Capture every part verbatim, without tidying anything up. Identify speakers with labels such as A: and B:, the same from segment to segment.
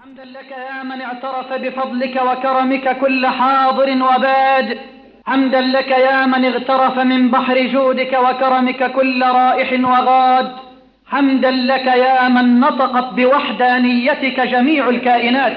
A: حمدا لك يا من اعترف بفضلك وكرمك كل حاضر وباد. حمدا لك يا من اغترف من بحر جودك وكرمك كل رائح وغاد. حمدا لك يا من نطقت بوحدانيتك جميع الكائنات.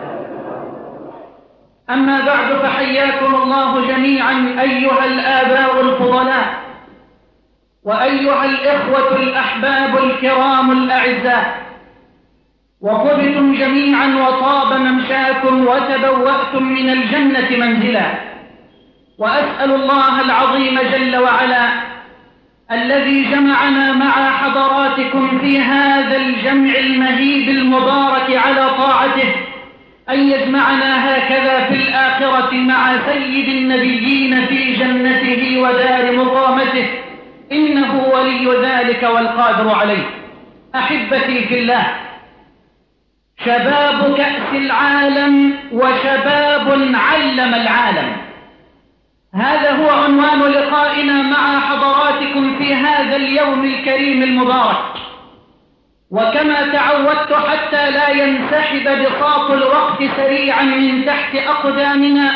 A: أما بعد، فحياكم الله جميعا أيها الآباء الفضلاء، وأيها الإخوة الأحباب الكرام الأعزاء، وطبتم جميعا وطاب ممشاكم وتبوأتم من الجنة منزلا. وأسأل الله العظيم جل وعلا الذي جمعنا مع حضراتكم في هذا الجمع المهيب المبارك على طاعته أن يجمعنا هكذا في الآخرة مع سيد النبيين في جنته ودار مقامته، إنه ولي ذلك والقادر عليه. أحبتي في الله، شباب كأس العالم وشباب علم العالم، هذا هو عنوان لقائنا مع حضراتكم في هذا اليوم الكريم المبارك. وكما تعودت حتى لا ينسحب بساط الوقت سريعا من تحت أقدامنا،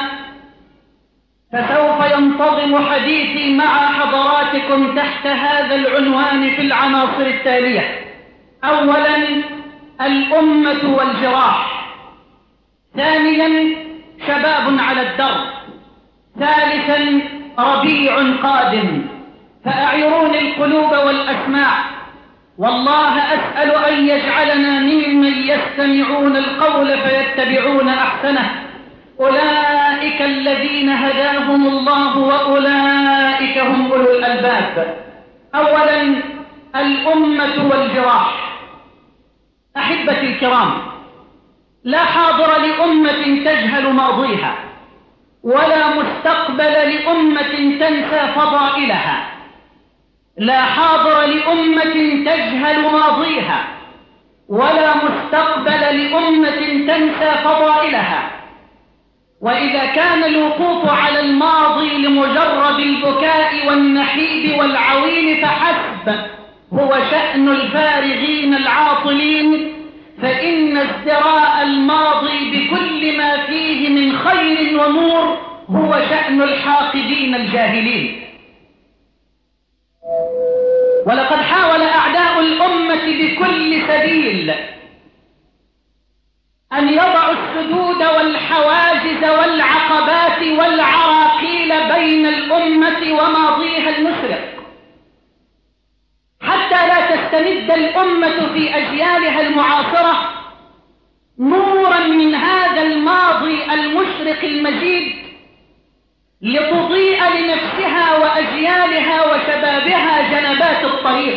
A: فسوف ينتظم حديثي مع حضراتكم تحت هذا العنوان في العناصر التالية: أولا الأمة والجراح، ثانيا شباب على الدرب، ثالثا ربيع قادم. فأعيروني القلوب والأسماع، والله أسأل أن يجعلنا ممن يستمعون القول فيتبعون أحسنه. أولئك الذين هداهم الله وأولئك هم أولو الألباب. أولا الأمة والجراح. أحبتي الكرام، لا حاضر لأمة تجهل ماضيها، ولا مستقبل لأمة تنسى فضائلها. لا حاضر لأمة تجهل ماضيها، ولا مستقبل لأمة تنسى فضائلها. وإذا كان الوقوف على الماضي لمجرد البكاء والنحيب والعويل فحسب هو شأن الفارغين العاطلين، فإن ازدراء الماضي بكل ما فيه من خير ونور هو شأن الحاقدين الجاهلين. ولقد حاول أعداء الأمة بكل سبيل أن يضعوا السدود والحواجز والعقبات والعراقيل بين الأمة وماضيها المشرق، حتى لا تستمد الأمة في أجيالها المعاصرة نورا من هذا الماضي المشرق المجيد لتضيء لنفسها وأجيالها وشبابها جنبات الطريق،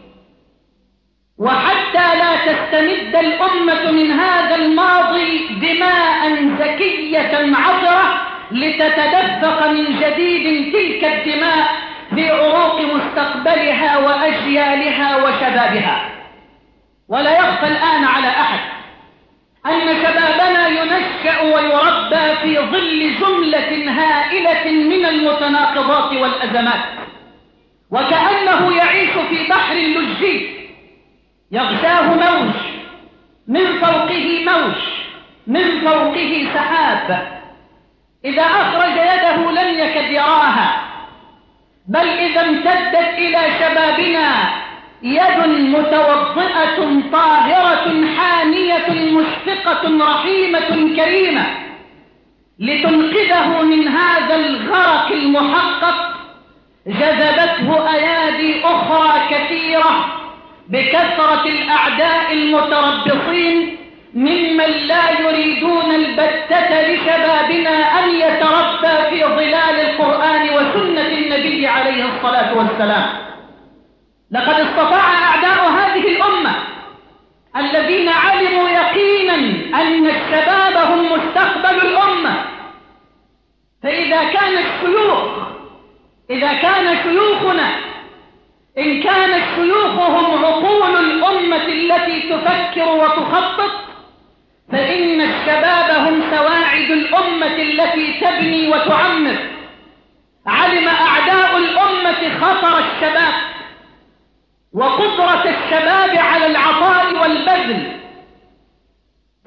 A: وحتى لا تستمد الأمة من هذا الماضي دماء زكية عطرة لتتدفق من جديد تلك الدماء في عروق مستقبلها وأجيالها وشبابها. ولا يخفى الآن على أحد أن شبابنا ينشأ ويربى في ظل جملة هائلة من المتناقضات والأزمات، وكأنه يعيش في بحر لجي يغشاه موج، من فوقه موج، من فوقه سحاب، إذا أخرج يده لم يكد يراها. بل إذا امتدت إلى شبابنا يد متوضئة طاهرة حانية مشفقة رحيمة كريمة لتنقذه من هذا الغرق المحقق، جذبته أيادي أخرى كثيرة بكثرة الأعداء المتربصين ممن لا يريدون البتة لشبابنا أن يتربى في ظلال القرآن وسنة النبي عليه الصلاة والسلام. لقد استطاع أعداء هذه الأمة الذين علموا يقينا أن الشباب هم مستقبل الأمة، فإذا كان الشيوخ إذا كان شيوخنا إن كانت شيوخهم عقول الأمة التي تفكر وتخطط، فإن الشباب هم سواعد الأمة التي تبني وتعمر. علم أعداء الأمة خطر الشباب وقدرة الشباب على العطاء والبذل،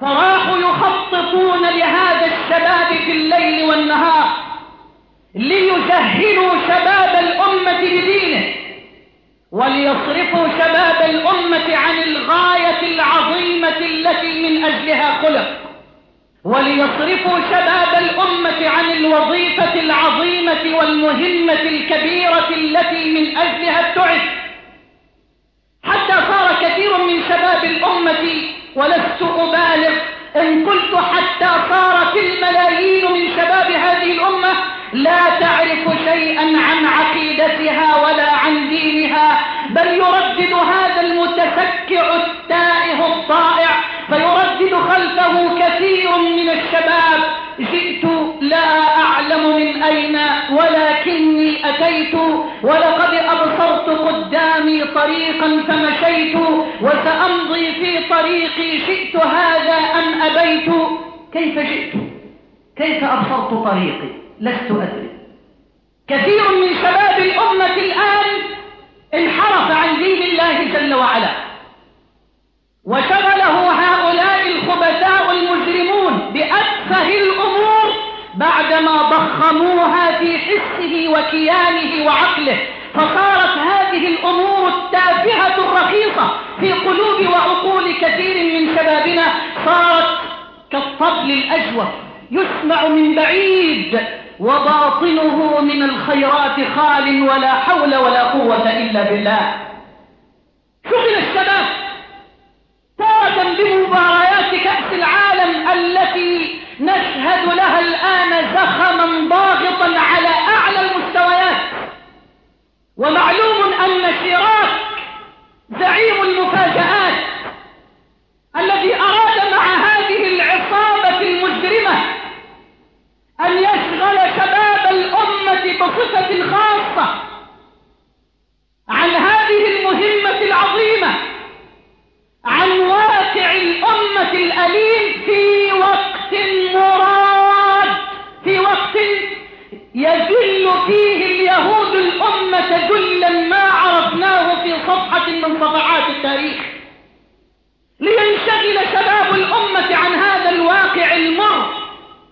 A: فراحوا يخططون لهذا الشباب في الليل والنهار ليجهلوا شباب الأمة بدينه، وليصرفوا شباب الأمة عن الغاية العظيمة التي من أجلها خلق، وليصرفوا شباب الأمة عن الوظيفة العظيمة والمهمة الكبيرة التي من أجلها ابتعث، حتى صار كثير من شباب الأمة، ولست أبالغ إن قلت حتى صارت الملايين من شباب هذه الأمة لا تعرف شيئا عن عقيدتها ولا عن دينها، بل يردد هذا المتسكع التائه الضائع، فيردد خلفه كثير من الشباب: جئت لا أعلم من أين ولكني أتيت، ولقد أبصرت قدامي طريقا فمشيت، وسأمضي في طريقي شئت هذا أم أبيت. كيف جئت؟ كيف أبصرت طريقي؟ لست أدري. كثير من شباب الأمة الآن انحرف عن دين الله جل وعلا، وشغله هؤلاء الخبثاء المجرمون بأتفه الأمور بعدما ضخموها في حسه وكيانه وعقله، فصارت هذه الأمور التافهة الرخيصة في قلوب وعقول كثير من شبابنا صارت كالطبل الأجوف يسمع من بعيد وباطنه من الخيرات خال، ولا حول ولا قوة إلا بالله. شغل الشباب تارة بمباريات كأس العالم التي نشهد لها الآن زخما ضاغطا على أعلى المستويات، ومعلوم أن شراك زعيم المفاجآت الذي أراد مع هذه العصابة المجرمة أن يشغل شباب الأمة بصفة خاصة عن هذه المهمة العظيمة، عن واقع الأمة الأليم في وقت مراد، في وقت يذل فيه اليهود الأمة ذلا ما عرفناه في صفحة من صفحات التاريخ، لينشغل شباب الأمة عن هذا الواقع المر.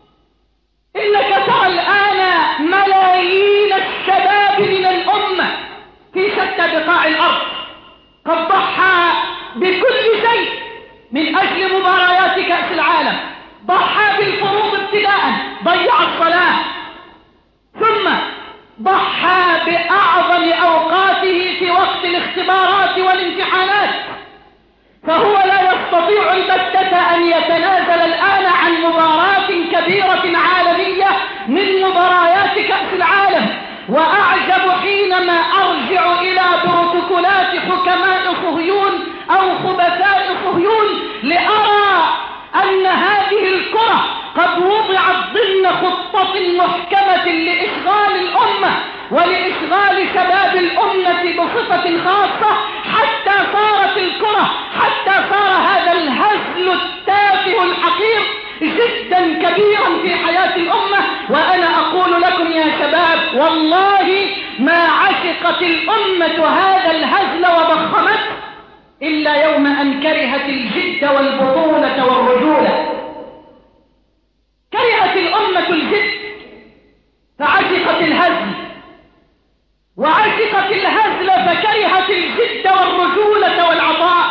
A: إنك ترى الآن ملايين الشباب من الأمة في شتى بقاع الأرض قد ضحى بكل شيء من أجل مباريات كأس العالم، ضحى بالفروض ابتداء، ضيع الصلاة، ثم ضحى بأعظم أوقاته في وقت الاختبارات والامتحانات، فهو لا يستطيع البتة أن يتنازل الآن عن مباراة كبيرة عالمية من مباريات كأس العالم. وأعجب حينما أرجع إلى بروتوكولات حكماء صهيون أو خبثاء صهيون لأرى أن هذه الكرة قد وضعت ضمن خطة محكمة لإشغال الأمة ولإشغال شباب الأمة بصفة خاصة، حتى صارت الكرة، حتى صار هذا الهزل التافه الحقير جدا كبيرا في حياة الأمة. وأنا أقول لكم يا شباب والله ما عشقت الأمة هذا الهزل وضخمته إلا يوم أن كرهت الجد والبطولة والرجولة. كرهت الأمة الجد فعشقت الهزل، وعشقت الهزل فكرهت الجد والرجولة والعطاء.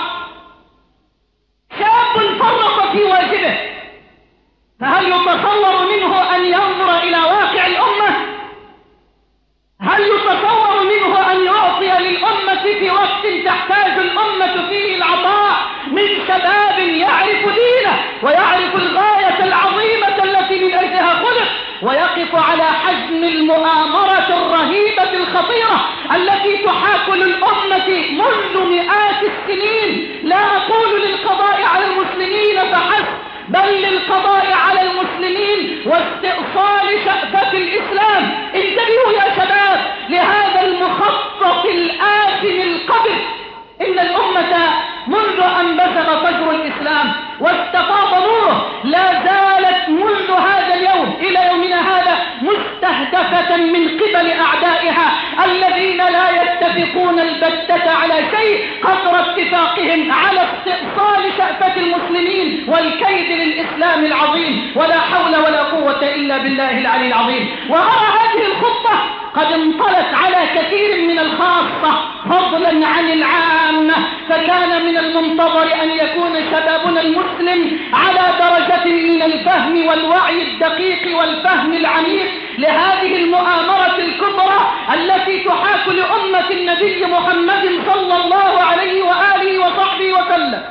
A: شاب فرط في واجبه، فهل يتصور منه أن ينظر إلى واقع الأمة؟ هل يتصور منه أن يعطي للأمة في وقت تحتاج الأمة فيه العطاء من شباب يعرف دينه ويعرف الغاية العظيمة التي من أجلها خلق، ويقف على حجم المؤامرة الرهيبة الخطيرة التي تحاكل الأمة منذ مئات السنين؟ لا أقول للقضاء على المسلمين فحسب، بل للقضاء على المسلمين واستئصال شأفة الإسلام. انتبهوا يا شباب لهذا المخطط الآثم القذر. إن الأمة منذ أن بزغ فجر الإسلام واستفاض نوره لا زالت منذ هذا اليوم إلى يومنا هذا مستهدفة من قبل أعدائها الذين لا يتفقون البتة على شيء قدر اتفاقهم على استئصال شأفة المسلمين والكيد الإسلام العظيم، ولا حول ولا قوة إلا بالله العلي العظيم. وأرى هذه الخطة قد انطلت على كثير من الخاصة فضلا عن العامة، فكان من المنتظر أن يكون شبابنا المسلم على درجة من الفهم والوعي الدقيق والفهم العميق لهذه المؤامرة الكبرى التي تحاك لأمة النبي محمد صلى الله عليه وآله وصحبه وسلم.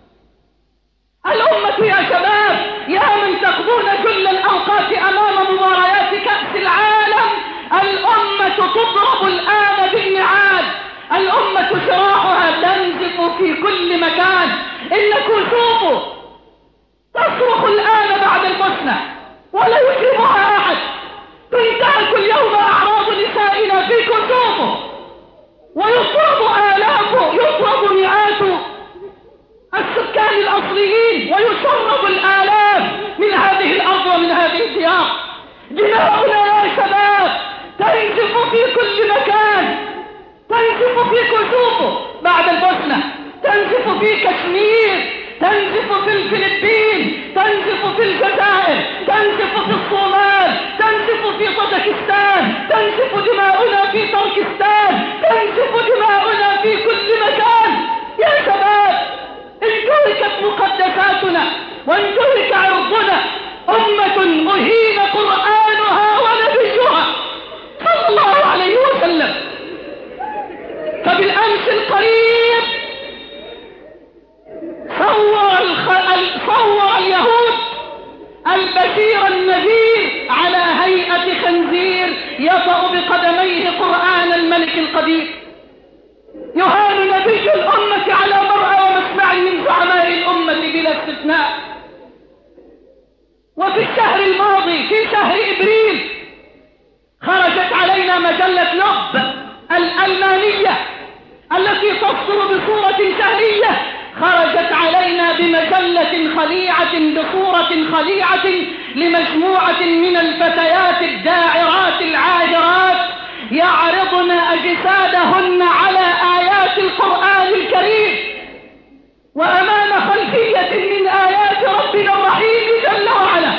A: الأمة يا شباب، يا من تقضون كل الأوقات أمام مباريات كأس العالم، الأمة تضرب الآن بالنعال، الأمة شراحها تنزف في كل مكان. إنكم شوفوا تصرخ الآن بعد البوسنة ولا يجيبها أحد، تنتهك اليوم أعراض نسائنا في كسوفه، ويطرد آلاف يطرد مئات السكان الأصليين، ويشرب الآلاف من هذه الأرض ومن هذه الديار. دماؤنا يا شباب تنزف في كل مكان، تنزف في كسوفه بعد البوسنة، تنزف في كشمير، تنزف في الفلبين، تنزف في الجزائر، تنزف في الصومال، تنزف في طاجكستان، تنزف دماؤنا في تركستان، تنزف دماؤنا في كل مكان. يا شباب انتهكت مقدساتنا وانتهك عرضنا، أمة أهين قرآنها ونبيها صلى الله عليه وسلم. فبالأمس القريب صور, الخ... صور اليهود البشير النذير على هيئة خنزير يطأ بقدميه قرآن الملك القدير. يهان نبي الأمة على مرأى ومسمع من زعماء الأمة بلا استثناء. وفي الشهر الماضي في شهر إبريل خرجت علينا مجلة لب الألمانية التي تصدر بصورة شهرية، خرجت علينا بمجلة خليعة بصورة خليعة لمجموعة من الفتيات الداعرات العاهرات يعرضن أجسادهن على آيات القرآن الكريم وأمام خلفية من آيات ربنا الرحيم جل وعلا،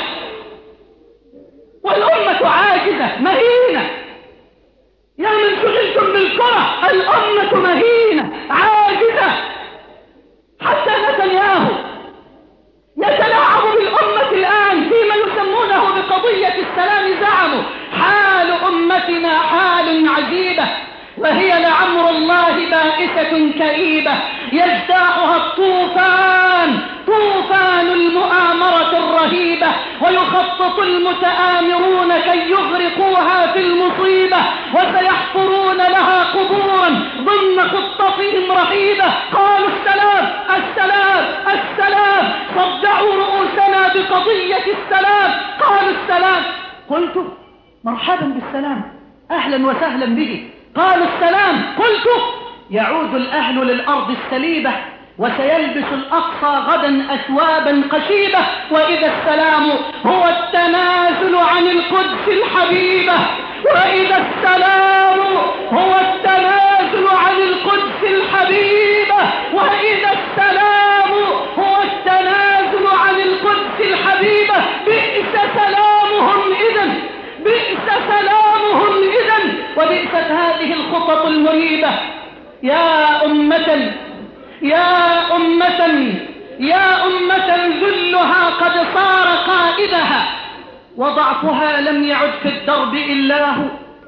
A: والأمة عاجزة مهينة. يا من شغلتم بالكرة، الأمة مهينة عاجزة. حتى نتنياهو يتلاعب بالأمة الآن فيما يسمونه بقضية السلام. زعموا حال أمتنا حال عجيبة، وهي لعمر الله بائسة كئيبة يجتاحها الطوفان، طوفان المؤامرة الرهيبة، ويخطط المتآمرون كي يغرقوها في المصيبة، وسيحفرون لها قبورا ضمن خطتهم رهيبة. قالوا السلام السلام السلام، صدعوا رؤوسنا بقضية السلام. قالوا السلام، قلت مرحبا بالسلام، أهلا وسهلا به. قالوا السلام، قلت يعود الأهل للأرض السليبة، وسيلبس الأقصى غدا أثوابا قشيبة، وإذا السلام هو التنازل عن القدس الحبيبة، وإذا السلام هو التنازل عن القدس الحبيبة، وإذا السلام هو التنازل عن القدس الحبيبة. بئس سلامهم إذن، بئس سلامهم إذن، وبئست هذه الخطط المريبة. يا أمة يا أمة يا أمة ذلها قد صار قائدها، وضعفها لم يعد في الدرب إلا هو.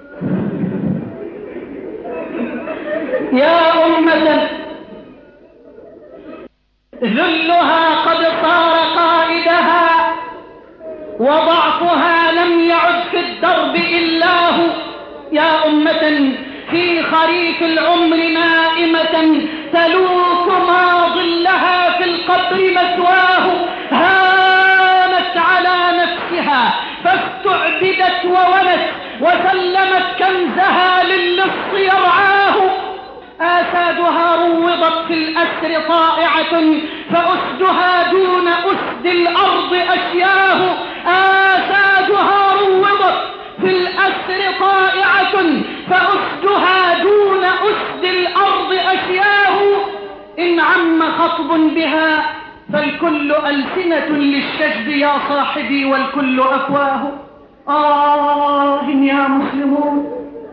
A: يا أمة ذلها قد صار قائدها، وضعفها لم يعد في الدرب إلا هو. يا أمة في خريف العمر نائمة تلوك ما ظلها في القبر مثواه، هانت على نفسها فاستعبدت وونت، وسلمت كنزها للص يرعاه. آسادها روضت في الأسر طائعة، فأسدها دون أسد الأرض أشياه. آسادها روضت في الأسر طائعة، فأسدها دون أسد الأرض أشياه. إن عم خطب بها فالكل ألسنة للشجب يا صاحبي والكل أفواه. آه يا مسلمون،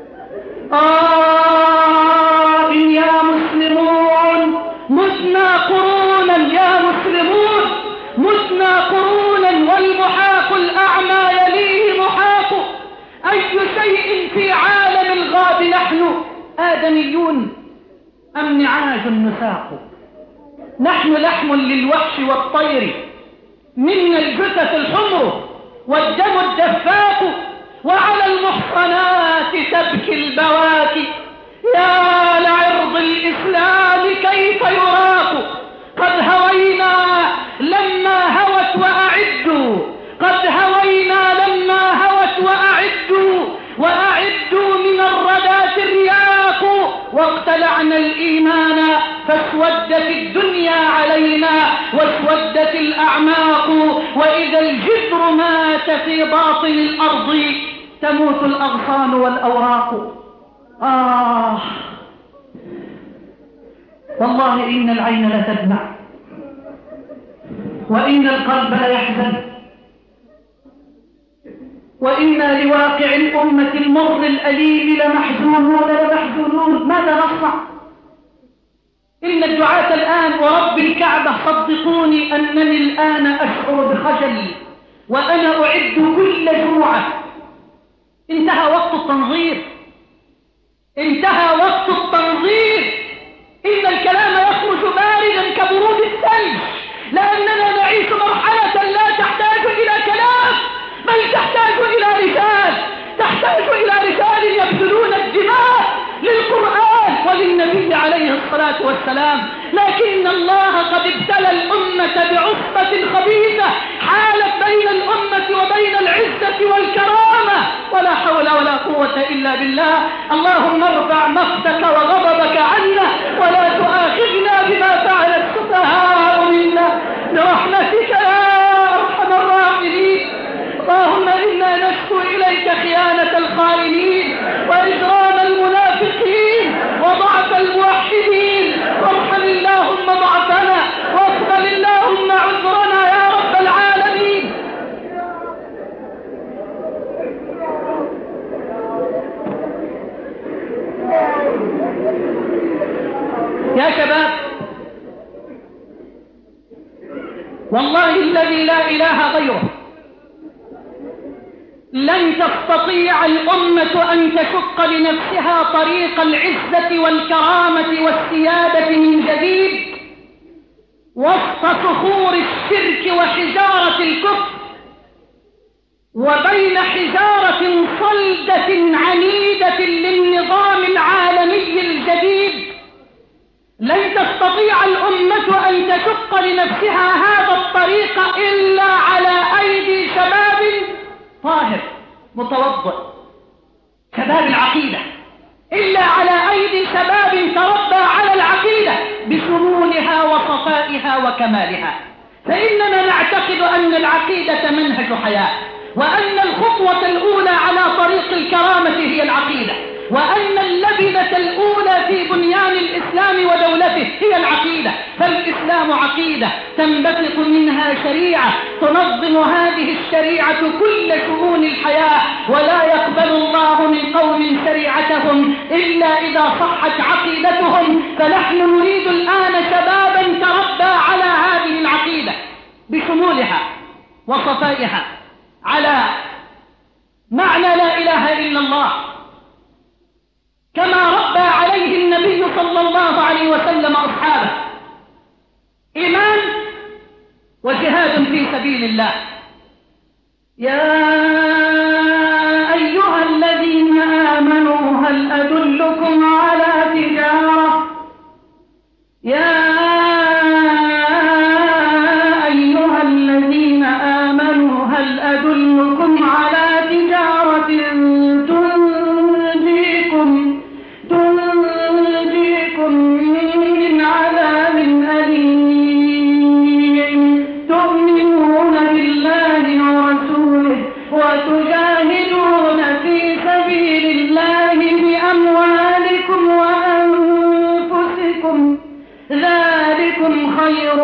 A: آه يا مسلمون، متنا قرونا يا مسلمون، متنا قرونا والمحاق الأعمى يليه محاق. أي شيء في عالم الغاب نحن، آدميون أم نعاج نساق؟ نحن لحم للوحش والطير، منا الجثث الحمر والدم الدفاق، وعلى المحصنات تبكي البواكي. يا لعرض الإسلام كيف يراق؟ قد هوينا لما هوت وأعدوا، قد هوينا لما هوت وأعدوا، وأعدوا من الردى الرياق. واقتلعنا الإيمان فاسودت الدنيا علينا واسودت الأعماق. وإذا الجذر مات في باطن الأرض تموت الأغصان والأوراق. آه والله إن العين لتدمع وإن القلب ليحزن، وإنا لواقع الأمة المر الأليم لمحزونون لمحزونون. ماذا نصنع؟ إن الدعاة الآن ورب الكعبة صدقوني أنني الآن أشعر بخجل وأنا أعد كل جوعة. انتهى وقت التنظير، انتهى وقت التنظير. إن الكلام يخرج باردا كبرود الثلج، لأننا نعيش مرحلة لا تحتاج إلى كلام، بل تحتاج إلى رجال، تحتاج إلى رجال يبذلون الدماء للقرآن وللنبي عليه الصلاة والسلام. لكن الله قد ابتلى الأمة بعصبة خبيثة حالت بين الأمة وبين العزة والكرامة، ولا حول ولا قوة إلا بالله. اللهم ارفع مقتك وغضبك عنا ولا تؤاخذنا بما فعل السفهاء منا برحمتك يا أرحم الراحمين. اللهم إنا نشكو إليك خيانة الخائنين وإجرام المنافقين وضعف الموحدين، وارحم اللهم ضعفنا واقبل اللهم عذرنا يا رب العالمين. يا شباب، والله الذي لا إله غيره لن تستطيع الأمة أن تشق لنفسها طريق العزة والكرامة والسيادة من جديد وسط صخور الشرك وحجارة الكفر، وبين حجارة صلدة عنيدة للنظام العالمي الجديد. لن تستطيع الأمة أن تشق لنفسها هذا الطريق إلا على أيدي شباب طاهر متوضئ، شباب العقيدة، إلا على أيدي شباب تربى على العقيدة بشمولها وصفائها وكمالها. فإننا نعتقد أن العقيدة منهج حياة، وأن الخطوة الأولى على طريق الكرامة هي العقيدة، وأن اللبنة الأولى في بنيان الإسلام ودولته هي العقيدة. فالإسلام عقيدة تنبثق منها شريعة تنظم هذه الشريعة كل شؤون الحياة، ولا يقبل الله من قوم شريعتهم إلا إذا صحت عقيدتهم. فنحن نريد الآن شبابا تربى على هذه العقيدة بشمولها وصفائها، على معنى لا إله إلا الله كما ربى عليه النبي صلى الله عليه وسلم أصحابه، إيمان وجهاد في سبيل الله. يا أيها الذين آمنوا هل أدلكم على تجارة يا أيها الذين آمنوا هل أدلكم على تجارة تنجيكم تنجيكم من عذاب أليم تؤمنون بالله ورسوله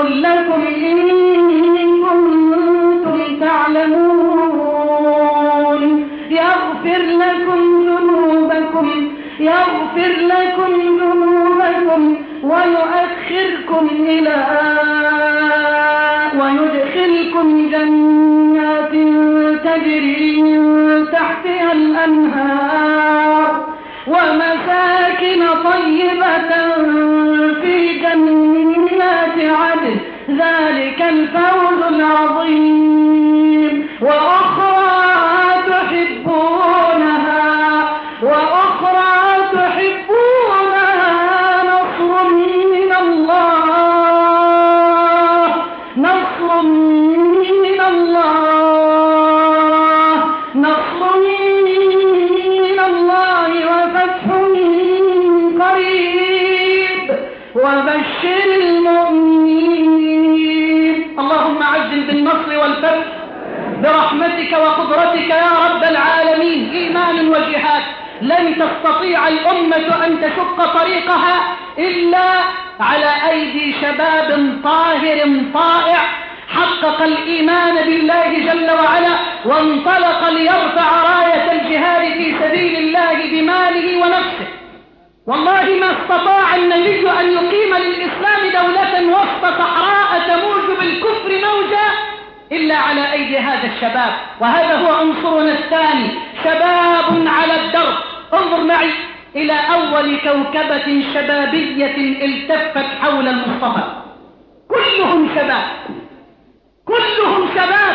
B: لكم إن كنتم تعلمون يغفر لكم ذنوبكم يغفر لكم ذنوبكم ويؤخركم إلى ويدخلكم جنات تجري من تحتها الأنهار ومساكن طيبة في جنات عدن ذلك الفوز العظيم وأخرى تحبونها وأخرى تحبونها نصر من الله نصر من الله نصر من الله وفتح قريب وبشر المؤمنين. اللهم عجل بالنصر والفتح برحمتك وقدرتك يا رب العالمين. إيمان وجهاد، لن تستطيع الأمة أن تشق طريقها إلا على أيدي شباب طاهر طائع حقق الإيمان بالله جل وعلا وانطلق ليرفع راية الجهاد في سبيل الله بماله ونفسه. والله ما استطاع النبي أن يقيم للإسلام دولة وسط صحراء تموج بالكفر موجا إلا على أيدي هذا الشباب. وهذا هو عنصرنا الثاني، شباب على الدرب. انظر معي إلى أول كوكبة شبابية التفت حول المصطفى، كلهم شباب كلهم شباب.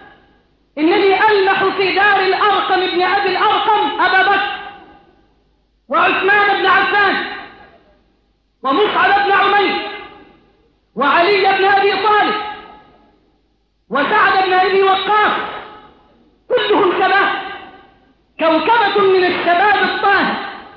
B: إنني ألمح في دار الأرقم ابن أبي الأرقم أبا بكر وعثمان بن عفان ومصعب بن عمير وعلي بن أبي طالب وسعد بن أبي وقاص، كلهم شباب، كوكبة من الشباب الطاهر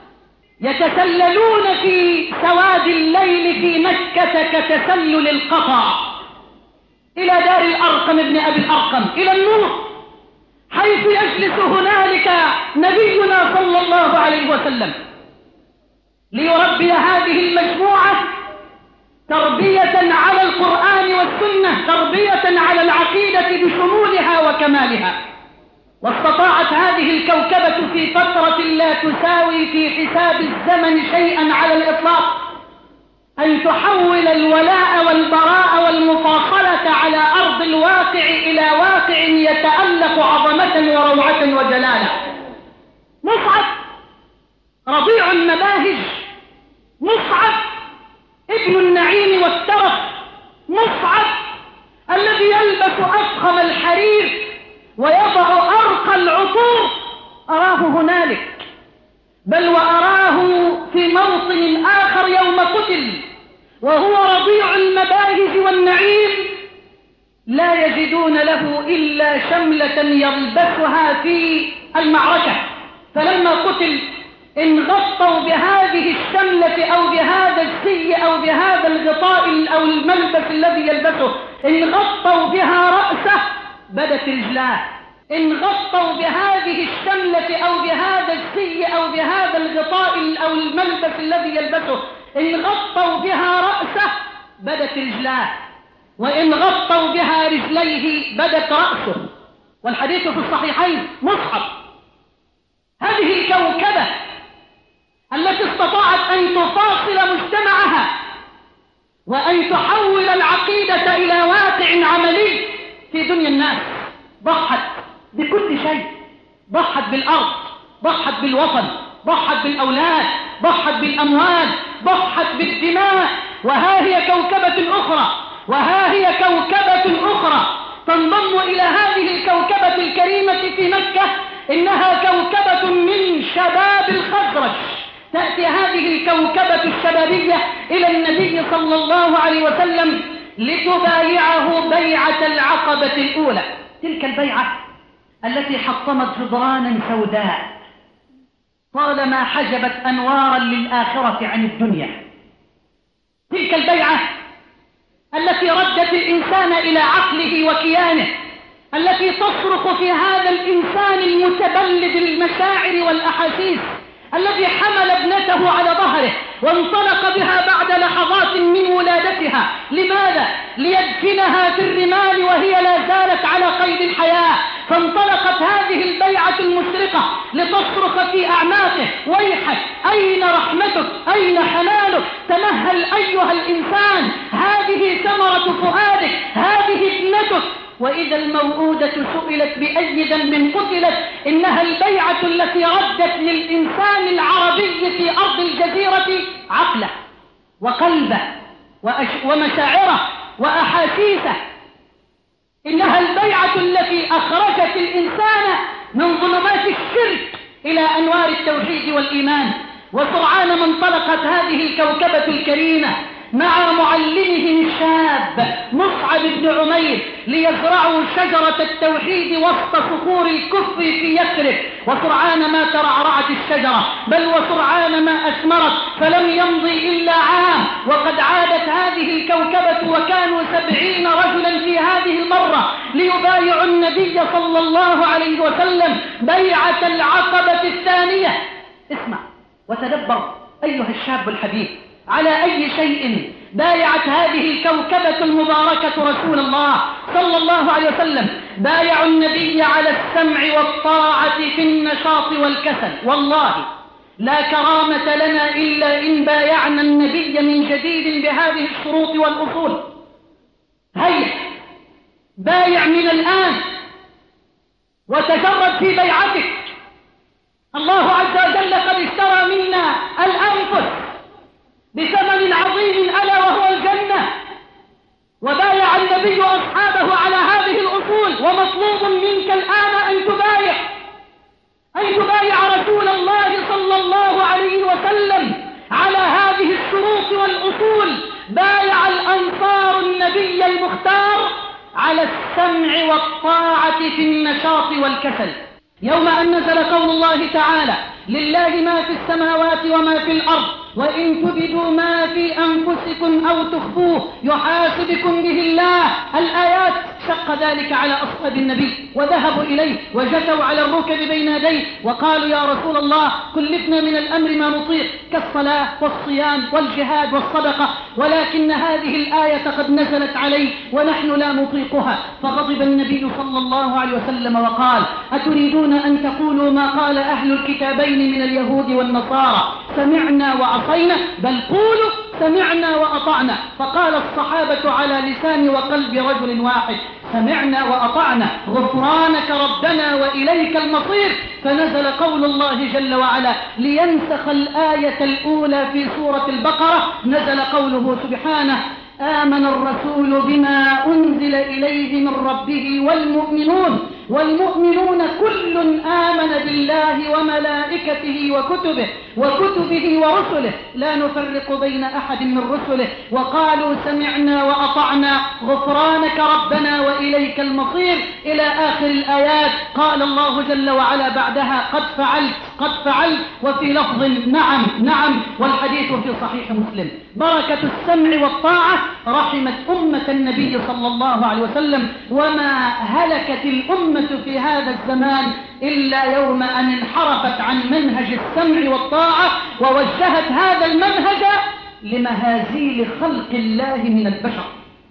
B: يتسللون في سواد الليل في مكة كتسلل القطع إلى دار الأرقم ابن أبي الأرقم، إلى النور، حيث يجلس هنالك نبينا صلى الله عليه وسلم ليربي هذه المجموعة تربية على القرآن والسنة، تربية على العقيدة بشمولها وكمالها. واستطاعت هذه الكوكبة في فترة لا تساوي في حساب الزمن شيئا على الإطلاق أن تحول الولاء والبراء والمفاصلة على أرض الواقع إلى واقع يتألق عظمة وروعة وجلالة. مصعب رضيع المباهج، مصعب ابن النعيم والترف، مصعب الذي يلبس أفخم الحرير ويضع أرقى العطور، أراه هنالك، بل وأراه في موطن آخر يوم قتل وهو رضيع المباهج والنعيم، لا يجدون له إلا شملة يلبسها في المعركة. فلما قتل انغطوا بهذه الشملة أو بهذا الزي أو بهذا الغطاء أو الملبس الذي يلبسه، انغطوا بها رأسه بدت رجلاه، انغطوا بهذه الشملة أو بهذا الزي أو بهذا الغطاء أو الملبس الذي يلبسه، انغطوا بها رأسه بدت رجلاه، وإن غطوا بها رجليه بدت رأسه. والحديث في الصحيحين. مصعب هذه الكوكبة التي استطاعت أن تفاصل مجتمعها وأن تحول العقيدة إلى واقع عملي في دنيا الناس، ضحت بكل شيء، ضحت بالأرض، ضحت بالوطن، ضحت بالأولاد، ضحت بالأموال، ضحت بالدماء. وها هي كوكبة أخرى وها هي كوكبة أخرى تنضم إلى هذه الكوكبة الكريمة في مكة. إنها كوكبة من شباب الخزرج. تأتي هذه الكوكبة الشبابية إلى النبي صلى الله عليه وسلم لتبايعه بيعة العقبة الأولى، تلك البيعة التي حطمت جدرانا سوداء طالما حجبت أنوارا للآخرة عن الدنيا، تلك البيعة التي ردت الإنسان إلى عقله وكيانه، التي تصرخ في هذا الإنسان المتبلد المشاعر والأحاسيس الذي حمل ابنته على ظهره وانطلق بها بعد لحظات من ولادتها. لماذا؟ ليدفنها في الرمال وهي لا زالت على قيد الحياة. فانطلقت هذه البيعة المشرقة لتصرخ في أعماقه: ويحك، أين رحمتك؟ أين حنانك؟ تمهل أيها الإنسان، هذه ثمرة فؤادك، هذه ابنتك. وإذا الموءودة سئلت بأي ذنب قتلت، إنها البيعة التي ردت للإنسان العربي في أرض الجزيرة عقله وقلبه ومشاعره وأحاسيسه. إنها البيعة التي أخرجت الإنسان من ظلمات الشرك إلى أنوار التوحيد والإيمان. وسرعان ما انطلقت هذه الكوكبة الكريمة مع معلمهم الشاب مصعب بن عمير ليزرعوا شجرة التوحيد وسط صخور الكفر في يثرب. وسرعان ما ترعرعت الشجرة، بل وسرعان ما أثمرت، فلم يمضي إلا عام وقد عادت هذه الكوكبة وكانوا سبعين رجلا في هذه المرة ليبايعوا النبي صلى الله عليه وسلم بيعة العقبة الثانية. اسمع وتدبر أيها الشاب الحبيب، على أي شيء بايعت هذه الكوكبة المباركة رسول الله صلى الله عليه وسلم؟ بايعوا النبي على السمع والطاعة في النشاط والكسل. والله لا كرامة لنا إلا إن بايعنا النبي من جديد بهذه الشروط والأصول. هيا بايع من الآن وتجرد في بيعتك. الله عز وجل قد اشترى منا الأنفس بثمن عظيم ألا وهو الجنة، وبايع النبي أصحابه على هذه الأصول. ومطلوب منك الآن أن تبايع أن تبايع رسول الله صلى الله عليه وسلم على هذه الشروط والأصول. بايع الأنصار النبي المختار على السمع والطاعة في النشاط والكسل. يوم أن نزل قول الله تعالى: لله ما في السماوات وما في الأرض وإن تبدوا ما في أنفسكم أو تخفوه يحاسبكم به الله. الآيات شق ذلك على أصحاب النبي وذهبوا إليه وجثوا على الركب بين يديه وقالوا: يا رسول الله كلفنا من الأمر ما نطيق كالصلاة والصيام والجهاد والصدقة، ولكن هذه الآية قد نزلت عليه ونحن لا نطيقها. فغضب النبي صلى الله عليه وسلم وقال: أتريدون أن تقولوا ما قال أهل الكتابين من اليهود والنصارى سمعنا وعصينا؟ بل قولوا سمعنا وأطعنا. فقال الصحابة على لسان وقلب رجل واحد: سمعنا وأطعنا غفرانك ربنا وإليك المصير. فنزل قول الله جل وعلا لينسخ الآية الأولى في سورة البقرة، نزل قوله سبحانه: آمن الرسول بما أنزل إليه من ربه والمؤمنون والمؤمنون كل آمن بالله وملائكته وكتبه وكتبه ورسله لا نفرق بين أحد من رسله وقالوا سمعنا وأطعنا غفرانك ربنا وإليك المصير إلى آخر الآيات. قال الله جل وعلا بعدها: قد فعلت قد فعلت، وفي لفظ نعم نعم، والحديث في صحيح مسلم. بركة السمع والطاعة رحمت أمة النبي صلى الله عليه وسلم، وما هلكت الأمة في هذا الزمان إلا يوم أن انحرفت عن منهج السمع والطاعة ووجهت هذا المنهج لمهازيل خلق الله من البشر.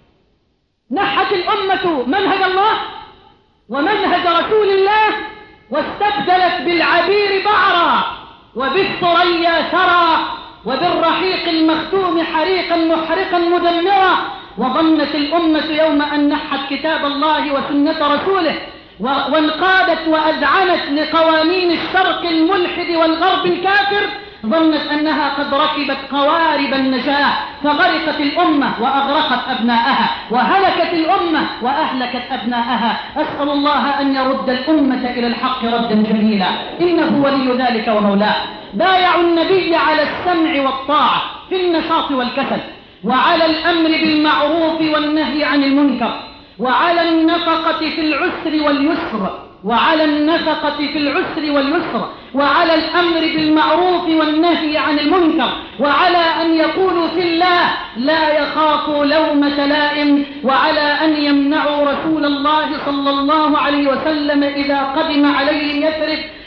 B: نحت الأمة منهج الله ومنهج رسول الله واستبدلت بالعبير بعرا وبالثريا ثرى وبالرحيق المختوم حريقا محرقا مدمرا. وظنت الأمة يوم أن نحت كتاب الله وسنة رسوله وانقادت وأذعنت لقوانين الشرق الملحد والغرب الكافر، ظنت أنها قد ركبت قوارب النجاة فغرقت الأمة وأغرقت أبناءها وهلكت الأمة وأهلكت أبناءها. أسأل الله أن يرد الأمة إلى الحق ردا جميلا إنه ولي ذلك ومولاه. بايعوا النبي على السمع والطاعة في النشاط والكسل، وعلى الأمر بالمعروف والنهي عن المنكر، وعلى النفقة في العسر واليسر وعلى النفقة في العسر واليسر وعلى الأمر بالمعروف والنهي عن المنكر، وعلى أن يقولوا في الله لا يخافوا لومة لائم، وعلى أن يمنعوا رسول الله صلى الله عليه وسلم إذا قدم عليهم يثرب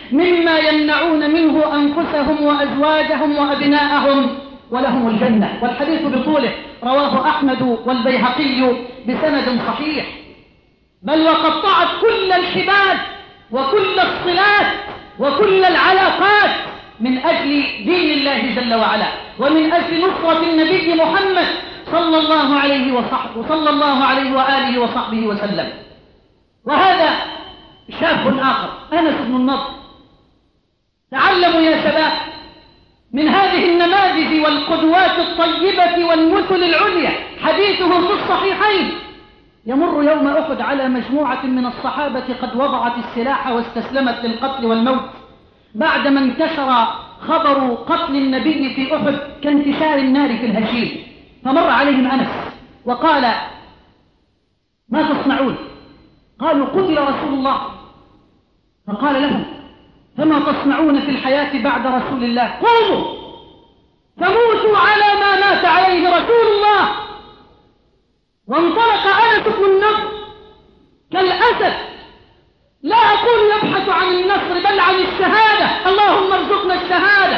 B: مما يمنعون منه أنفسهم وأزواجهم وأبناءهم، ولهم الجنة. والحديث بطوله رواه أحمد والبيهقي بسند صحيح. بل وقطعت كل الحبال وكل الصلات وكل العلاقات من أجل دين الله جل وعلا، ومن أجل نصرة النبي محمد صلى الله عليه وصحبه صلى الله عليه وآله وصحبه وسلم. وهذا شاب آخر أنس بن النضر. تعلموا يا شباب من هذه النماذج والقدوات الطيبة والمثل العليا. حديثه في الصحيحين. يمر يوم أحد على مجموعة من الصحابة قد وضعت السلاح واستسلمت للقتل والموت بعدما انتشر خبر قتل النبي في أحد كانتشار النار في الهشيم. فمر عليهم أنس وقال: ما تصنعون؟ قالوا: قتل رسول الله. فقال لهم: فما تصنعون في الحياة بعد رسول الله؟ قوموا فموتوا على ما مات عليه رسول الله. وانطلق أنس بن النضر كالأسد، لا أقول يبحث عن النصر بل عن الشهادة، اللهم ارزقنا الشهادة.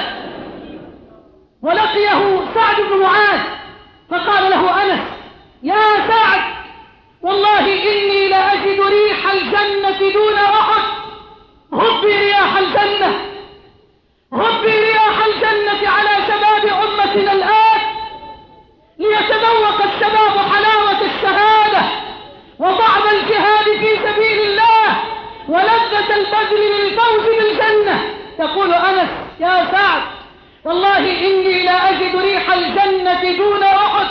B: ولقيه سعد بن معاذ فقال له أنس: يا سعد، والله إني لأجد ريح الجنة دون أحد. هبي رياح الجنة، هبي رياح الجنة على شباب أمتنا الآن، ليتذوق الشباب حلاوة الشهادة وطعم الجهاد في سبيل الله ولذة البذل للفوز بالجنة. يقول أنس: يا سعد، والله إني لأجد ريح الجنة دون أحد.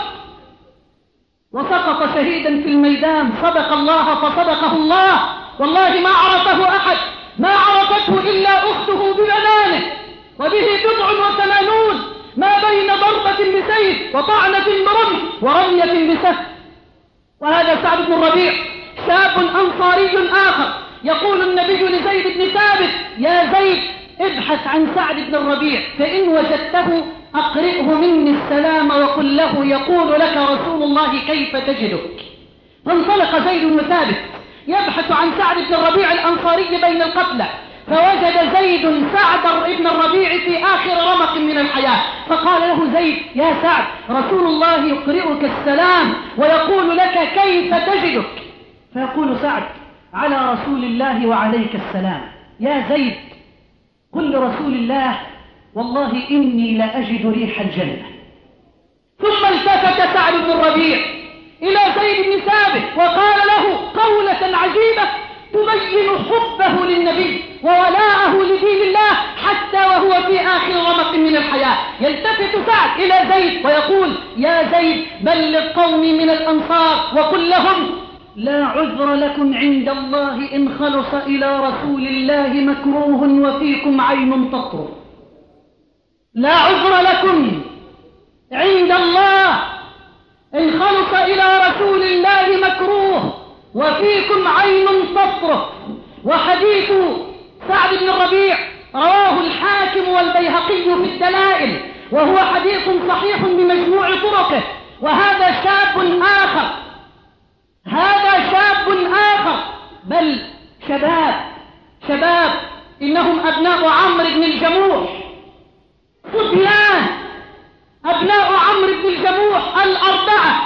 B: وسقط شهيدا في الميدان. صدق الله فصدقه الله، والله ما عرفه أحد، ما عرفته إلا أخته ببنانه، وبه بضع وثمانون، ما بين ضربة بسيف وطعنة برمح ورمية بسهم. وهذا سعد بن الربيع شاب أنصاري آخر. يقول النبي لزيد بن ثابت: يا زيد، ابحث عن سعد بن الربيع، فإن وجدته أقرئه مني السلام وقل له يقول لك رسول الله كيف تجدك. فانطلق زيد بن ثابت يبحث عن سعد بن الربيع الأنصاري بين القتلى، فوجد زيد سعد بن الربيع في آخر رمق من الحياة. فقال له زيد: يا سعد، رسول الله يقرئك السلام ويقول لك كيف تجدك. فيقول سعد: على رسول الله وعليك السلام. يا زيد، قل لرسول الله: والله إني لأجد ريح الجنة. ثم التفت سعد بن الربيع إلى زيد بن ثابت وقال له قولة عجيبة تبين حبه للنبي وولاءه لدين الله حتى وهو في آخر رمق من الحياة. يلتفت سعد إلى زيد ويقول: يا زيد، بلغ قومي من الأنصار وقل لهم: لا عذر لكم عند الله إن خلص إلى رسول الله مكروه وفيكم عين تطرف. لا عذر لكم عند الله إن خلص إلى رسول الله مكروه وفيكم عين تطرف. وحديث سعد بن الربيع رواه الحاكم والبيهقي في الدلائل، وهو حديث صحيح بمجموع طرقه. وهذا شاب آخر، هذا شاب آخر، بل شباب شباب إنهم أبناء عمرو بن الجموح، صبيان أبناء عمرو بن الجموح الأربعة،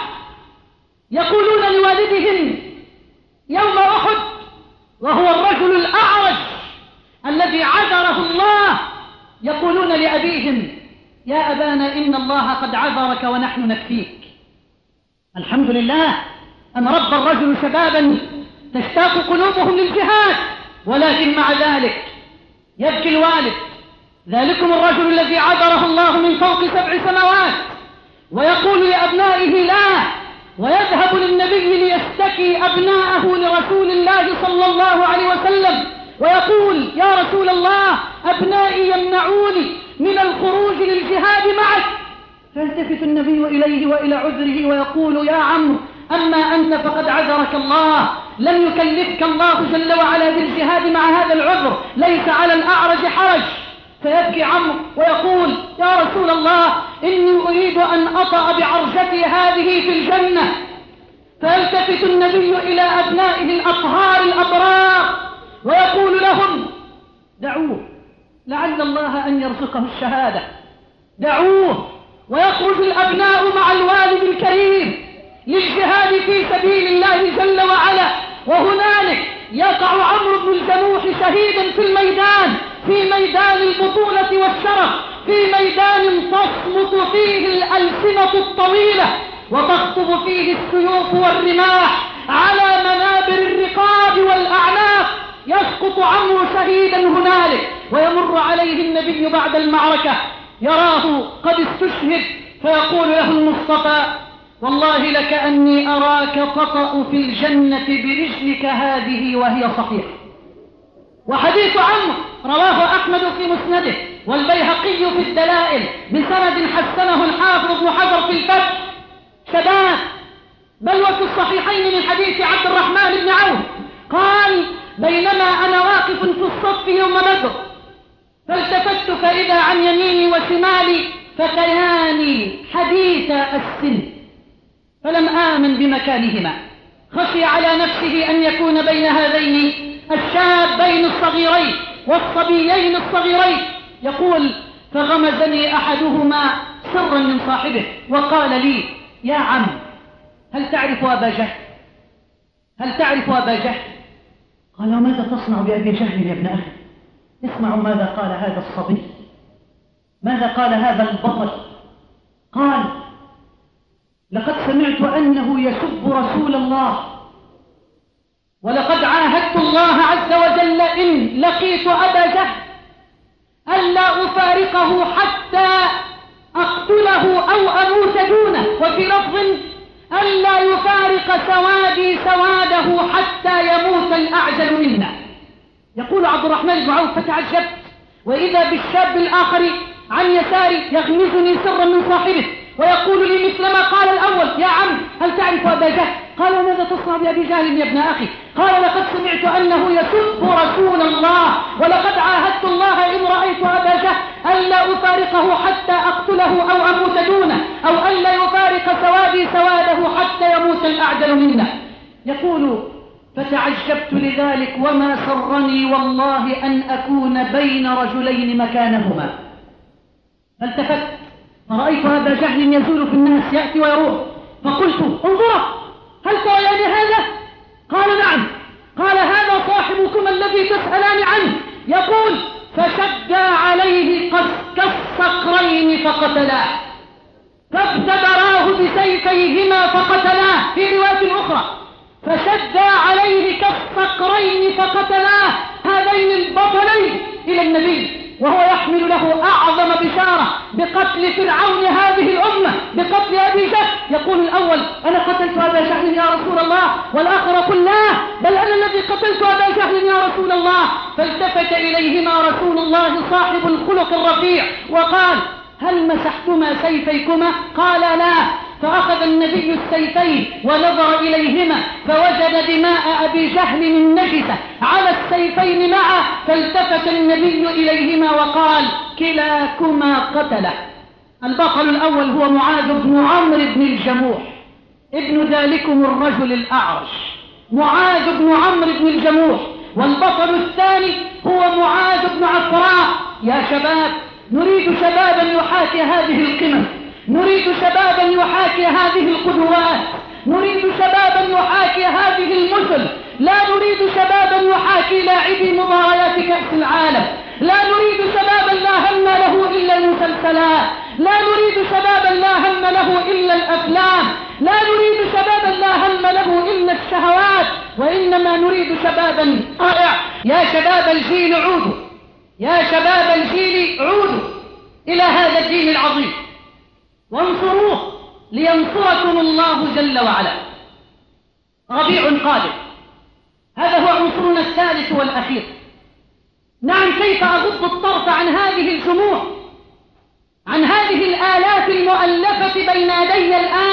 B: يقولون لوالدهم يوم أحد وهو الرجل الأعرج الذي عذره الله، يقولون لأبيهم: يا أبانا إن الله قد عذرك ونحن نكفيك. الحمد لله أن رب الرجل شبابا تشتاق قلوبهم للجهاد، ولكن مع ذلك يبكي الوالد: ذلكم الرجل الذي عذره الله من فوق سبع سماوات، ويقول لأبنائه لا، ويذهب للنبي ليشتكي أبناءه لرسول الله صلى الله عليه وسلم ويقول: يا رسول الله، أبنائي يمنعوني من الخروج للجهاد معك. فيلتفت النبي إليه وإلى عذره ويقول: يا عمرو، أما أنت فقد عذرك الله، لم يكلفك الله جل وعلا بالجهاد مع هذا العذر، ليس على الأعرج حرج. فيبكي عمرو ويقول: يا رسول الله، إني أريد أن أطأ بعرجتي هذه في الجنة. فيلتفت النبي إلى أبنائه الأطهار الأبرار ويقول لهم: دعوه لعل الله أن يرزقه الشهادة. دعوه ويخرج الأبناء مع الوالد الكريم للجهاد في سبيل الله جل وعلا، وهنالك يقع عمرو بن الجموح شهيدا في الميدان، في ميدان البطولة والشرف، في ميدان تصمت فيه الألسنة الطويلة وتخطب فيه السيوف والرماح على منابر الرقاب والأعناق. يسقط عمرو شهيدا هنالك، ويمر عليه النبي بعد المعركة يراه قد استشهد، فيقول له المصطفى: والله لكأني أراك تطأ في الجنة برجلك هذه وهي صحيحة. وحديث عمرو رواه أحمد في مسنده والبيهقي في الدلائل بسند حسنه الحافظ ابن حجر في الفتح. شباب، بل وفي الصحيحين من حديث عبد الرحمن بن عوف قال: بينما أنا واقف في الصف يوم بدر فالتفت فإذا عن يميني وشمالي فتياني حديث السن، فلم آمن بمكانهما، خشي على نفسه أن يكون بين هذين الشابين الصغيرين والصبيين الصغيرين. يقول: فغمزني أحدهما سرا من صاحبه وقال لي: يا عم، هل تعرف أبا جهل؟ هل تعرف أبا جهل؟ قال: ماذا تصنع بأبي جهل يا ابن أخي؟ اسمعوا ماذا قال هذا الصبي، ماذا قال هذا البطل. قال: لقد سمعت أنه يسب رسول الله، ولقد عاهدت الله عز وجل إن لقيت أبا جهل ألا أفارقه حتى أقتله أو أموت دونه، وفي لفظ: ألا يفارق سوادي سواده حتى يموت الأعجل منا. يقول عبد الرحمن بن عوف: فتعجبت، وإذا بالشاب الآخر عن يساري يغمزني سرا من صاحبه ويقول لي مثلما قال الأول: يا عم، هل تعرف أبا جهل؟ قال: ماذا تصنع بأبي جهل يا ابن أخي؟ قال: لقد سمعت أنه يسب رسول الله، ولقد عاهدت الله إن رأيت أبا جهل ألا أفارقه حتى أقتله أو أموت دونه، أو ألا يفارق سوادي سواده حتى يموت الأعجل منا. يقول: فتعجبت لذلك وما سرني والله أن أكون بين رجلين مكانهما. فالتفت فرأيت أبا جهل يزول في الناس يأتي ويروح، فقلت: انظرا، هل تريان هذا؟ قال: نعم. قال: هذا صاحبكما الذي تسألان عنه. يقول: فشد عليه كالصقرين فقتلاه، فابتدراه بسيفيهما فقتلاه. في رواية أخرى: فشد عليه كالصقرين فقتلاه. هذين البطلين إلى النبي وهو يحمل له أعظم بشارة بقتل فرعون هذه الأمة، بقتل أبي جهل. يقول الأول: أنا قتلت أبا جهل يا رسول الله، والآخر يقول: لا، بل أنا الذي قتلت أبا جهل يا رسول الله. فالتفت إليهما رسول الله صاحب الخلق الرفيع وقال: هل مسحتما سيفيكما؟ قال: لا. فأخذ النبي السيفين ونظر إليهما فوجد دماء أبي جهل النجسة على السيفين معه، فالتفت النبي إليهما وقال: كلاكما قتله. البطل الأول هو معاذ بن عمرو بن الجموح ابن ذلكم الرجل الأعرج، معاذ بن عمرو بن الجموح. والبطل الثاني هو معاذ بن عفراء. يا شباب، نريد شبابا يحاكي هذه القمم، نريد شبابا يحاكي هذه القدوات، نريد شبابا يحاكي هذه المثل. لا نريد شبابا يحاكي لاعبي مباريات كأس العالم، لا نريد شبابا لا هم له إلا المسلسلات، لا نريد شبابا لا هم له إلا الأفلام، لا نريد شبابا لا هم له إلا الشهوات، وإنما نريد شبابا رائع. يا شباب الجيل عودوا، يا شباب الجيل عودوا إلى هذا الدين العظيم وانصروه لينصركم الله جل وعلا. ربيع قادم، هذا هو عنصرنا الثالث والأخير. نعم، كيف أغض الطرف عن هذه الجموع، عن هذه الآلاف المؤلفة بين يدي الآن،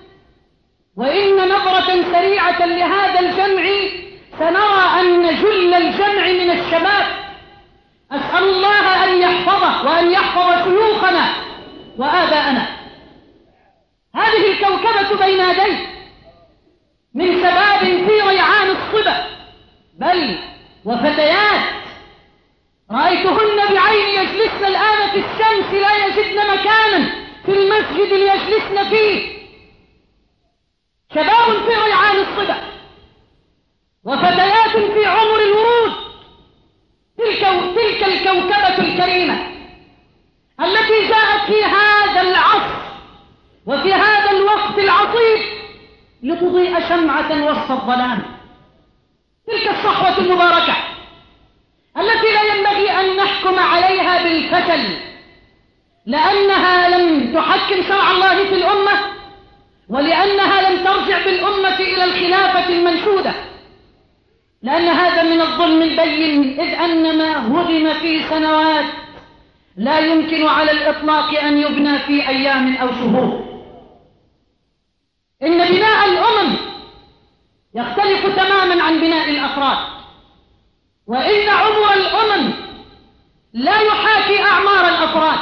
B: وإن نظرة سريعة لهذا الجمع سنرى أن جل الجمع من الشباب. أسأل الله أن يحفظه وأن يحفظ شيوخنا وآباءنا. هذه الكوكبة بين يديه من شباب في ريعان الصبا، بل وفتيات رأيتهن بعيني المسجد ليجلسن فيه، شباب في ريعان الصبا وفتيات في عمر الورود. تلك, تلك الكوكبة الكريمة التي جاءت في هذا العصر وفي هذا الوقت العصيب لتضيء شمعة وسط الظلام. تلك الصحوة المباركة التي لا ينبغي أن نحكم عليها بالفشل، لأنها لم تحكم شرع الله في الأمة، ولأنها لم ترجع بالأمة إلى الخلافة المنشودة، لأن هذا من الظلم البين، إذ أن ما هدم في سنوات لا يمكن على الإطلاق أن يبنى في أيام أو شهور. إن بناء الأمم يختلف تماما عن بناء الأفراد، وإن عمر الأمم لا يحاكي أعمار الأفراد.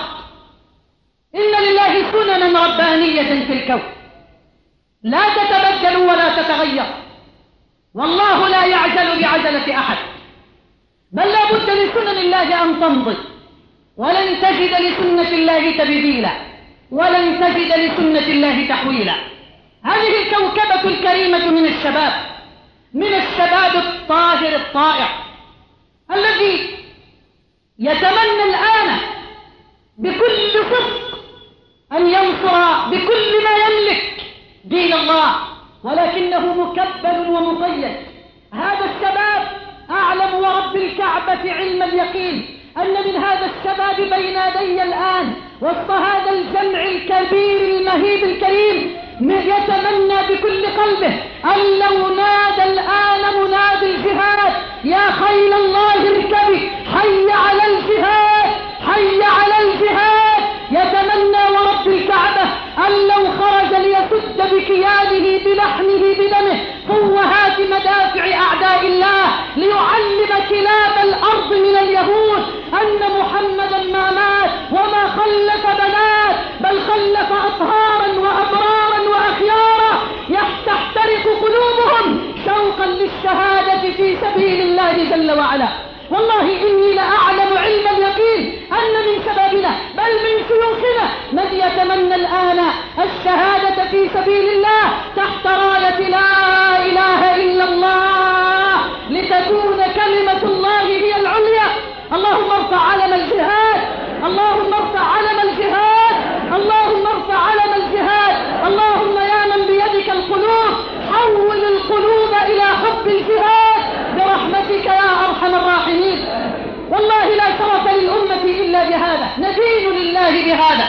B: إن لله سننا ربانية في الكون لا تتبدل ولا تتغير، والله لا يعجل بعجلة أحد، بل لا بد لسنن الله أن تمضي، ولن تجد لسنة الله تبديلا، ولن تجد لسنة الله تحويلا. هذه الكوكبة الكريمة من الشباب، من الشباب الطاهر الطائع الذي يتمنى الآن بكل صدق أن ينصر بكل ما يملك دين الله، ولكنه مكبل ومقيد. هذا الشباب أعلم ورب الكعبة علم اليقين أن من هذا الشباب بين يدي الآن وسط هذا الجمع الكبير المهيب الكريم يتمنى بكل قلبه أن لو نادى الآن منادي الجهاد يا خيل الله اركبي حي على الجهاد حي على الجهاد، يتمنى ورب الكعبة أن لو خرج ليسد بكيانه بلحمه بدمه فوهات مدافع أعداء الله ليعلم كلاب الأرض من اليهود أن محمدا ما مات وما خلف بنات، بل خلف أطهارا وأبرارا وأخيارا تحترق قلوبهم شوقا للشهادة في سبيل الله جل وعلا. والله إني لأعلم علم اليقين أن من شبابنا بل من شيوخنا من يتمنى الآن الشهادة في سبيل الله تحت راية لا إله إلا الله لتكون كلمة الله هي العليا. اللهم ارفع علم الجهاد، اللهم ارفع علم الجهاد، اللهم ارفع علم الجهاد. اللهم يا من بيدك القلوب حول القلوب إلى حب الجهاد برحمتك يا أرحم الراحمين. والله لا شرف للأمة إلا بهذا، ندين لله بهذا،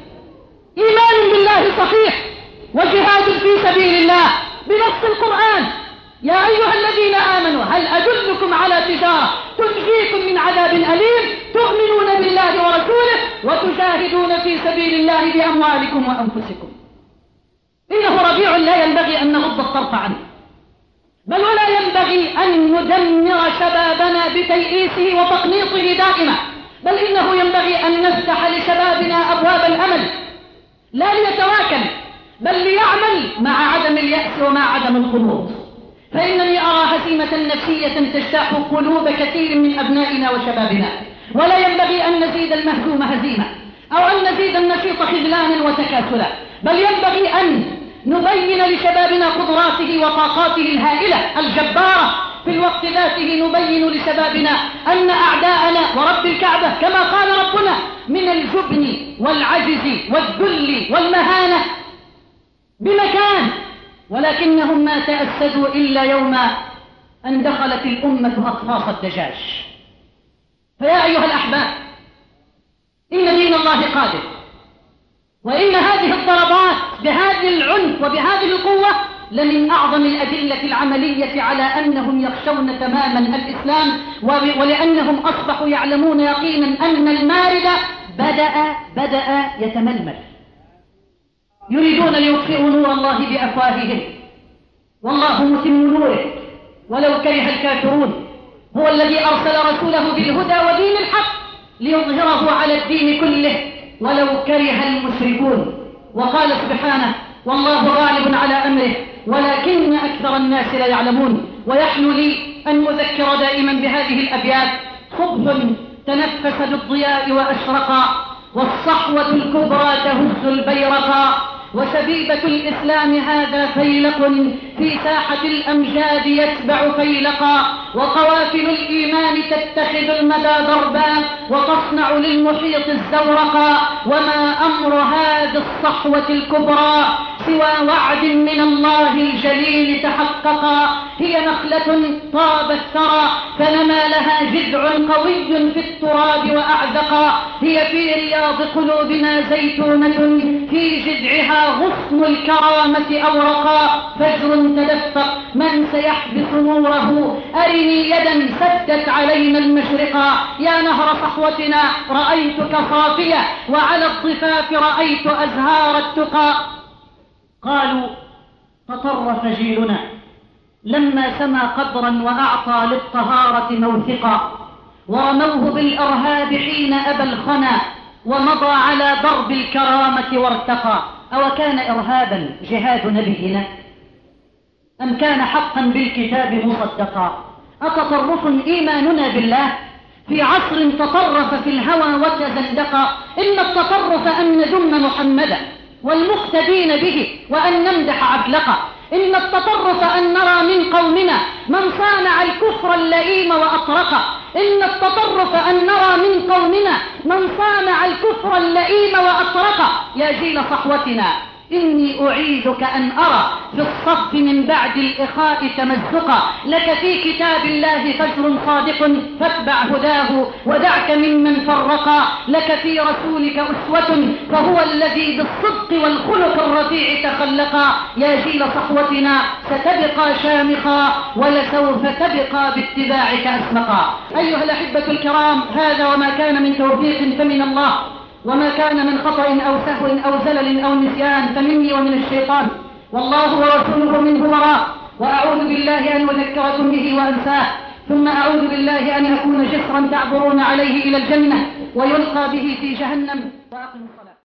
B: إيمان بالله صحيح وجهاد في سبيل الله بنص القرآن. يا أيها الذين آمنوا هل أدلكم على تجارة تنجيكم من عذاب أليم تؤمنون بالله ورسوله وتجاهدون في سبيل الله بأموالكم وأنفسكم. إنه ربيع لا ينبغي أن نغض الطرف عنه، بل ولا ينبغي أن ندمر شبابنا بتيئيسه وتقنيطه دائما، بل إنه ينبغي أن نفتح لشبابنا أبواب الأمل لا ليتواكل بل ليعمل مع عدم اليأس ومع عدم القنوط. فإنني أرى هزيمة نفسية تجتاح قلوب كثير من أبنائنا وشبابنا، ولا ينبغي أن نزيد المهزوم هزيمة أو أن نزيد النشيط خذلانا وتكاسلا، بل ينبغي أن نبين لشبابنا قدراته وطاقاته الهائلة الجبارة. في الوقت ذاته نبين لشبابنا أن أعداءنا ورب الكعبة كما قال ربنا من الجبن والعجز والذل والمهانة بمكان، ولكنهم ما تأسدوا إلا يوم أن دخلت الأمة أقفاص الدجاج. فيا أيها الأحباب، إن دين الله قادر، وإن هذه الضربات بهذه العنف وبهذه القوة لمن أعظم الأدلة العملية على أنهم يخشون تماما الإسلام، ولأنهم أصبحوا يعلمون يقينا أن المارد بدأ بدأ يتململ. يريدون ليطفئوا نور الله بأفواههم والله متم نوره ولو كره الكافرون. هو الذي أرسل رسوله بالهدى ودين الحق ليظهره على الدين كله ولو كره المشركون. وقال سبحانه: والله غالب على أمره ولكن أكثر الناس لا يعلمون. ويحلو لي أن أذكر دائما بهذه الأبيات: صبح تنفس بالضياء وأشرق والصحوة الكبرى تهز البيرقا، وشبيبة الإسلام هذا فيلق في ساحة الأمجاد يتبع فيلقا، وقوافل الإيمان تتخذ المدى ضربا وتصنع للمحيط الزورقا. وما أمر هذه الصحوة الكبرى سوى وعد من الله الجليل تحققا. هي نخلة طاب الثرى فنما لها جذع قوي في التراب وأعذقا. هي في رياض قلوبنا زيتونة في جذعها غصن الكرامة أورقا. فجر تدفق من سيحبس نوره، أرني يدا سدت علينا المشرقا. يا نهر صحوتنا رأيتك صافية، وعلى الضفاف رأيت أزهار التقى. قالوا تطرف جيلنا لما سمى قدرا وأعطى للطهارة موثقا، ورموه بالإرهاب حين أبى الخنا ومضى على ضرب الكرامة وارتقى. أو كان إرهابا جهاد نبينا أم كان حقا بالكتاب مصدقا؟ أتطرف إيماننا بالله في عصر تطرف في الهوى وتزندقا؟ إن التطرف أن نذم محمدا والمقتدين به وأن نمدح عبلقا. إن التطرف أن نرى من قومنا من صانع الكفر اللئيم وأطرقا. إن التطرف أن نرى من قومنا من صانع الكفر اللئيم وأطرقا. يا جيل صحوتنا إني أعيذك أن أرى في الصف من بعد الإخاء تمزقا. لك في كتاب الله فجر صادق فاتبع هداه ودعك ممن فرقا. لك في رسولك أسوة فهو الذي بالصدق والخلق الرفيع تخلقا. يا جيل صحوتنا ستبقى شامخا ولسوف تبقى باتباعك أسمقا. أيها الأحبة الكرام، هذا وما كان من توفيق فمن الله، وما كان من خطأ أو سهو أو زلل أو نسيان فمني ومن الشيطان، والله ورسوله منه براء. وأعوذ بالله أن أذكركم به وأنساه، ثم أعوذ بالله أن أكون جسرا تعبرون عليه إلى الجنة ويلقى به في جهنم. وأقم الصلاة.